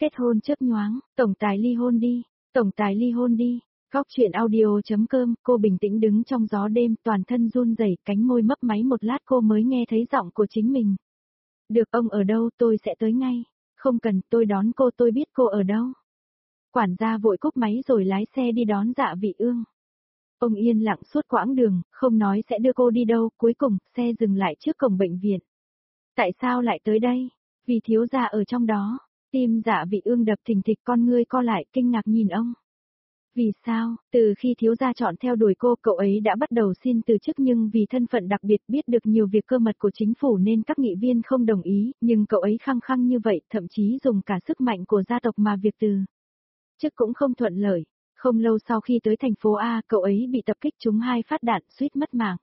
Kết hôn chớp nhoáng, tổng tài ly hôn đi, tổng tài ly hôn đi. Góc chuyện audio.com, cô bình tĩnh đứng trong gió đêm, toàn thân run rẩy, cánh môi mấp máy một lát cô mới nghe thấy giọng của chính mình. Được, ông ở đâu, tôi sẽ tới ngay. Không cần, tôi đón cô, tôi biết cô ở đâu. Quản gia vội cúp máy rồi lái xe đi đón Dạ Vị Ương. Ông yên lặng suốt quãng đường, không nói sẽ đưa cô đi đâu, cuối cùng, xe dừng lại trước cổng bệnh viện. Tại sao lại tới đây? Vì thiếu gia ở trong đó. Tim Dạ Vị Ương đập thình thịch, con ngươi co lại, kinh ngạc nhìn ông. Vì sao, từ khi thiếu gia chọn theo đuổi cô, cậu ấy đã bắt đầu xin từ chức, nhưng vì thân phận đặc biệt biết được nhiều việc cơ mật của chính phủ nên các nghị viên không đồng ý, nhưng cậu ấy khăng khăng như vậy, thậm chí dùng cả sức mạnh của gia tộc mà việc từ chức cũng không thuận lợi. Không lâu sau khi tới thành phố A, cậu ấy bị tập kích trúng 2 phát đạn, suýt mất mạng.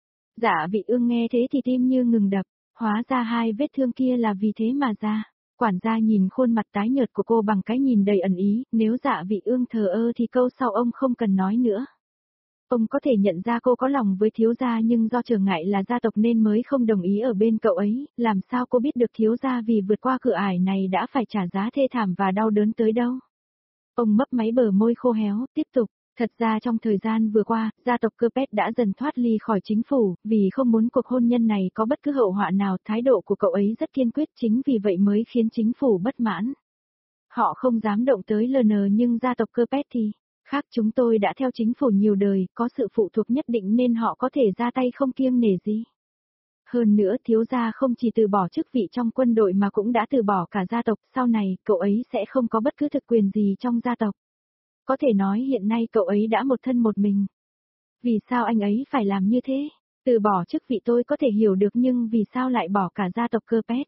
Dạ Vị Ương nghe thế thì tim như ngừng đập, hóa ra 2 vết thương kia là vì thế mà ra. Quản gia nhìn khuôn mặt tái nhợt của cô bằng cái nhìn đầy ẩn ý, nếu Dạ Vị Ương thờ ơ thì câu sau ông không cần nói nữa. Ông có thể nhận ra cô có lòng với thiếu gia, nhưng do trở ngại là gia tộc nên mới không đồng ý ở bên cậu ấy, làm sao cô biết được thiếu gia vì vượt qua cửa ải này đã phải trả giá thê thảm và đau đớn tới đâu. Ông mấp máy bờ môi khô héo, tiếp tục. Thật ra trong thời gian vừa qua, gia tộc Capet đã dần thoát ly khỏi chính phủ, vì không muốn cuộc hôn nhân này có bất cứ hậu họa nào, thái độ của cậu ấy rất kiên quyết, chính vì vậy mới khiến chính phủ bất mãn. Họ không dám động tới LN, nhưng gia tộc Capet thì khác, chúng tôi đã theo chính phủ nhiều đời, có sự phụ thuộc nhất định nên họ có thể ra tay không kiêng nể gì. Hơn nữa, thiếu gia không chỉ từ bỏ chức vị trong quân đội mà cũng đã từ bỏ cả gia tộc, sau này cậu ấy sẽ không có bất cứ thực quyền gì trong gia tộc. Có thể nói hiện nay cậu ấy đã một thân một mình. Vì sao anh ấy phải làm như thế? Từ bỏ chức vị tôi có thể hiểu được, nhưng vì sao lại bỏ cả gia tộc Capet?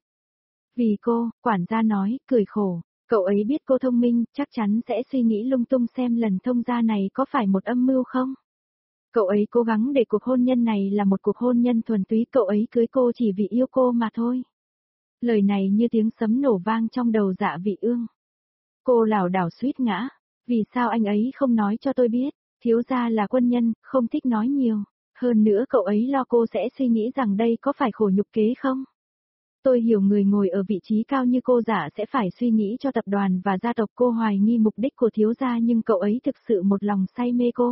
Vì cô, quản gia nói, cười khổ. Cậu ấy biết cô thông minh, chắc chắn sẽ suy nghĩ lung tung xem lần thông gia này có phải một âm mưu không? Cậu ấy cố gắng để cuộc hôn nhân này là một cuộc hôn nhân thuần túy, cậu ấy cưới cô chỉ vì yêu cô mà thôi. Lời này như tiếng sấm nổ vang trong đầu Dạ Vị Ương. Cô lảo đảo suýt ngã. Vì sao anh ấy không nói cho tôi biết? Thiếu gia là quân nhân, không thích nói nhiều. Hơn nữa cậu ấy lo cô sẽ suy nghĩ rằng đây có phải khổ nhục kế không? Tôi hiểu người ngồi ở vị trí cao như cô Dạ sẽ phải suy nghĩ cho tập đoàn và gia tộc. Cô hoài nghi mục đích của thiếu gia, nhưng cậu ấy thực sự một lòng say mê cô.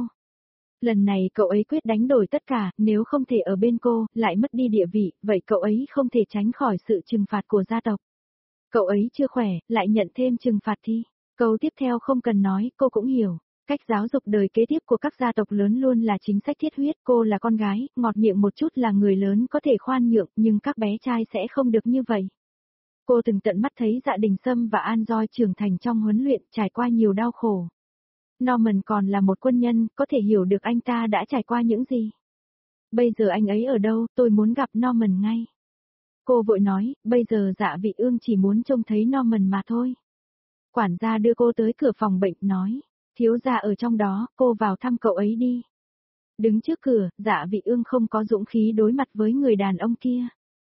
Lần này cậu ấy quyết đánh đổi tất cả, nếu không thể ở bên cô, lại mất đi địa vị, vậy cậu ấy không thể tránh khỏi sự trừng phạt của gia tộc. Cậu ấy chưa khỏe, lại nhận thêm trừng phạt thì. Câu tiếp theo không cần nói, cô cũng hiểu. Cách giáo dục đời kế tiếp của các gia tộc lớn luôn là chính sách thiết huyết. Cô là con gái, ngọt miệng một chút là người lớn có thể khoan nhượng, nhưng các bé trai sẽ không được như vậy. Cô từng tận mắt thấy Dạ Đình Sâm và An Doi trưởng thành trong huấn luyện, trải qua nhiều đau khổ. Norman còn là một quân nhân, có thể hiểu được anh ta đã trải qua những gì. Bây giờ anh ấy ở đâu, tôi muốn gặp Norman ngay. Cô vội nói, bây giờ Dạ Vị Ương chỉ muốn trông thấy Norman mà thôi. Quản gia đưa cô tới cửa phòng bệnh, nói, thiếu gia ở trong đó, cô vào thăm cậu ấy đi. Đứng trước cửa, Dạ Vị Ương không có dũng khí đối mặt với người đàn ông kia.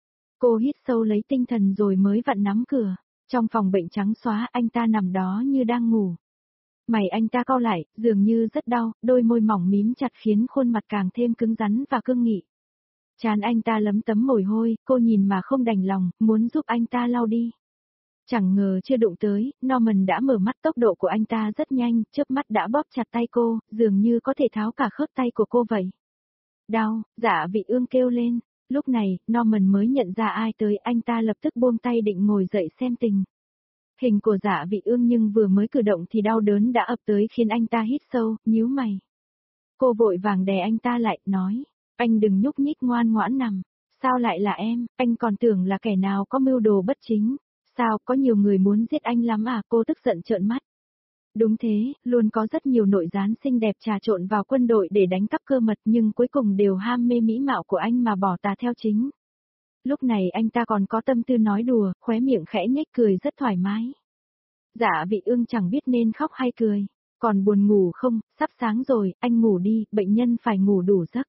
Cô hít sâu lấy tinh thần rồi mới vặn nắm cửa. Trong phòng bệnh trắng xóa, anh ta nằm đó như đang ngủ. Mày anh ta cau lại, dường như rất đau, đôi môi mỏng mím chặt khiến khuôn mặt càng thêm cứng rắn và cương nghị. Trán anh ta lấm tấm mồ hôi, cô nhìn mà không đành lòng, muốn giúp anh ta lau đi. Chẳng ngờ chưa đụng tới, Norman đã mở mắt, tốc độ của anh ta rất nhanh, chớp mắt đã bóp chặt tay cô, dường như có thể tháo cả khớp tay của cô vậy. Đau, Dạ Vị Ương kêu lên. Lúc này, Norman mới nhận ra ai tới, anh ta lập tức buông tay định ngồi dậy xem tình hình của Dạ Vị Ương, nhưng vừa mới cử động thì đau đớn đã ập tới khiến anh ta hít sâu, nhíu mày. Cô vội vàng đè anh ta lại, nói, anh đừng nhúc nhích, ngoan ngoãn nằm. Sao lại là em, anh còn tưởng là kẻ nào có mưu đồ bất chính. Sao, có nhiều người muốn giết anh lắm à? Cô tức giận trợn mắt. Đúng thế, luôn có rất nhiều nội gián xinh đẹp trà trộn vào quân đội để đánh cắp cơ mật, nhưng cuối cùng đều ham mê mỹ mạo của anh mà bỏ tà theo chính. Lúc này anh ta còn có tâm tư nói đùa, khóe miệng khẽ nhếch cười rất thoải mái. Dạ Vị Ương chẳng biết nên khóc hay cười. Còn buồn ngủ không? Sắp sáng rồi, anh ngủ đi, bệnh nhân phải ngủ đủ giấc.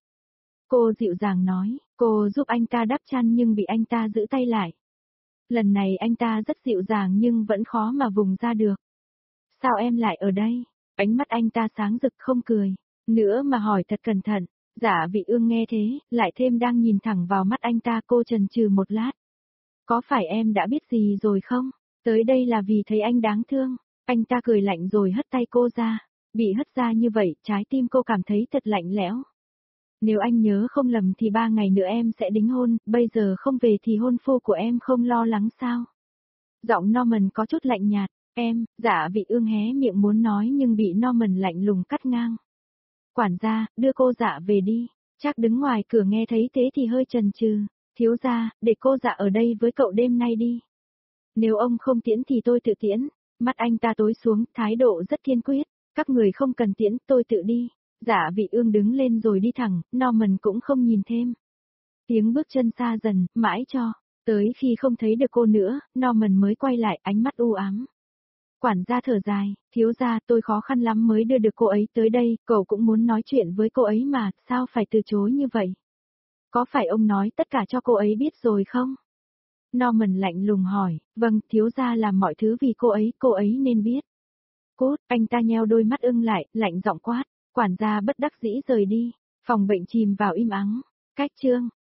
Cô dịu dàng nói, cô giúp anh ta đắp chăn nhưng bị anh ta giữ tay lại. Lần này anh ta rất dịu dàng nhưng vẫn khó mà vùng ra được. Sao em lại ở đây? Ánh mắt anh ta sáng rực không cười. Nữa mà hỏi thật cẩn thận. Dạ Vị Ương nghe thế, lại thêm đang nhìn thẳng vào mắt anh ta, cô chần chừ một lát. Có phải em đã biết gì rồi không? Tới đây là vì thấy anh đáng thương. Anh ta cười lạnh rồi hất tay cô ra. Bị hất ra như vậy, trái tim cô cảm thấy thật lạnh lẽo. Nếu anh nhớ không lầm thì 3 ngày nữa em sẽ đính hôn, bây giờ không về thì hôn phu của em không lo lắng sao? Giọng Norman có chút lạnh nhạt, Dạ Vị Ương hé miệng muốn nói nhưng bị Norman lạnh lùng cắt ngang. Quản gia, đưa cô Dạ về đi. Chắc đứng ngoài cửa nghe thấy thế thì hơi chần chừ. Thiếu gia, để cô Dạ ở đây với cậu đêm nay đi. Nếu ông không tiễn thì tôi tự tiễn. Mắt anh ta tối xuống, thái độ rất kiên quyết. Các người không cần tiễn, tôi tự đi. Dạ Vị Ương đứng lên rồi đi thẳng, Norman cũng không nhìn thêm. Tiếng bước chân xa dần, mãi cho. Tới khi không thấy được cô nữa, Norman mới quay lại, ánh mắt u ám. Quản gia thở dài, thiếu gia, tôi khó khăn lắm mới đưa được cô ấy tới đây, cậu cũng muốn nói chuyện với cô ấy mà, sao phải từ chối như vậy? Có phải ông nói tất cả cho cô ấy biết rồi không? Norman lạnh lùng hỏi, vâng, thiếu gia làm mọi thứ vì cô ấy nên biết. Cốt, anh ta nheo đôi mắt ưng lại, lạnh giọng quát, quản gia bất đắc dĩ rời đi, phòng bệnh chìm vào im ắng. Cách chương